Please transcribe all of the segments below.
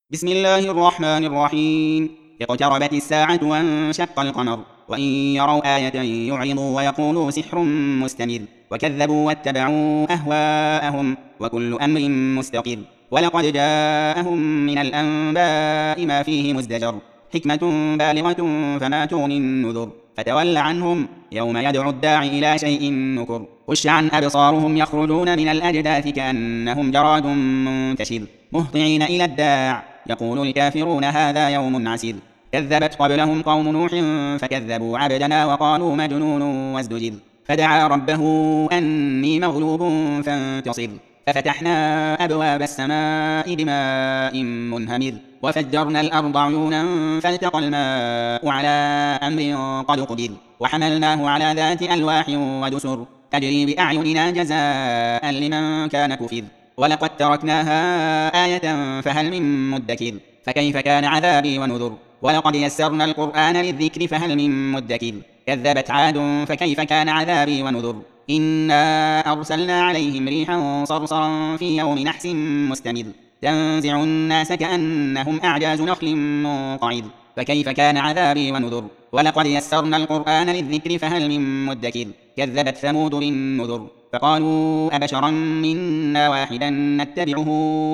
بسم الله الرحمن الرحيم. اقتربت الساعة وانشق القمر وإن يروا آية يعرضوا ويقولوا سحر مستمر وكذبوا واتبعوا أهواءهم وكل أمر مستقر ولقد جاءهم من الأنباء ما فيه مزدجر حكمة بالغة فما تغني النذر فتول عنهم يوم يدعو الداعي إلى شيء نكر خش عن أبصارهم يخرجون من الأجداث كأنهم جراد منتشر مهطعين إلى الداع يقول الكافرون هذا يوم عسير كذبت قبلهم قوم نوح فكذبوا عبدنا وقالوا مجنون وازدجر فدعا ربه أني مغلوب فانتصر ففتحنا أبواب السماء بماء منهمر وفجرنا الأرض عيونا فالتقى الماء على أمر قد قدر وحملناه على ذات ألواح ودسر تجري بأعيننا جزاء لمن كان كفر ولقد تركناها آية فهل من مدكر فكيف كان عذابي ونذر ولقد يسرنا القرآن للذكر فهل من مدكر كذبت عاد فكيف كان عذابي ونذر إنا أرسلنا عليهم ريحا صرصرا في يوم نحس مستمر تنزع الناس كأنهم أعجاز نخل منقعر فكيف كان عذابي ونذر ولقد يسرنا القرآن للذكر فهل من مدكر كذبت ثمود بالنذر فقالوا أبشرا منا واحدا نتبعه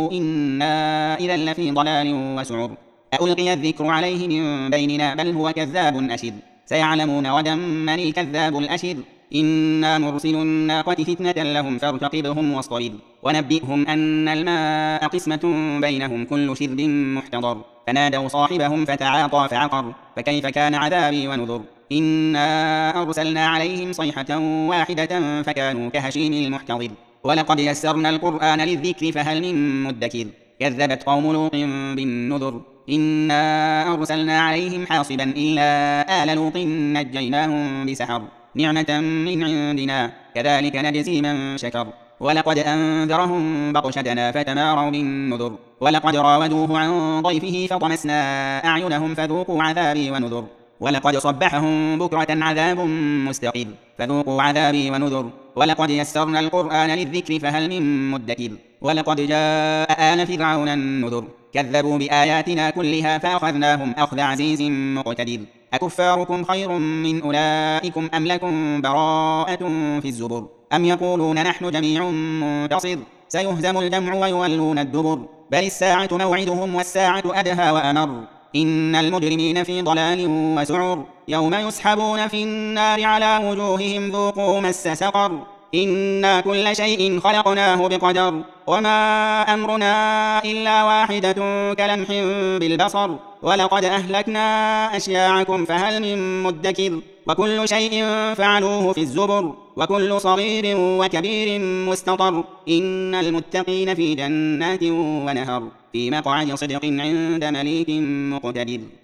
إنا إذا لفي ضلال وسعر ألقي الذكر عليه من بيننا بل هو كذاب أشر سيعلمون غدا من الكذاب الأشر إنا مرسل الناقة فتنة لهم فارتقبهم واصطبر ونبئهم أن الماء قسمة بينهم كل شرب محتضر فنادوا صاحبهم فتعاطى فعقر فكيف كان عذابي ونذر إنا أرسلنا عليهم صيحة واحدة فكانوا كهشيم المحتضر ولقد يسرنا القرآن للذكر فهل من مدكر كذبت قوم لوط بالنذر إنا أرسلنا عليهم حاصبا إلا آل لوط نجيناهم بسحر نعمة من عندنا كذلك نجزي من شكر ولقد أنذرهم بطشتنا فتماروا بالنذر ولقد راودوه عن ضيفه فطمسنا أعينهم فذوقوا عذابي ونذر ولقد صبحهم بكرة عذاب مستقر فذوقوا عذابي ونذر ولقد يسرنا القرآن للذكر فهل من مدكر ولقد جاء آل فرعون النذر كذبوا بآياتنا كلها فأخذناهم أخذ عزيز مقتدر أكفاركم خير من أولئكم أم لكم براءة في الزبر أم يقولون نحن جميع منتصر سيهزم الجمع ويولون الدبر بل الساعة موعدهم والساعة أدهى وأمر إن المجرمين في ضلال وسعر يوم يسحبون في النار على وجوههم ذوقوا مس سقر إنا كل شيء خلقناه بقدر وما أمرنا إلا واحدة كلمح بالبصر ولقد أهلكنا أشياعكم فهل من مدكر وكل شيء فعلوه في الزبر وكل صغير وكبير مستطر إن المتقين في جنات ونهر في مقعد صدق عند مليك مقتدر.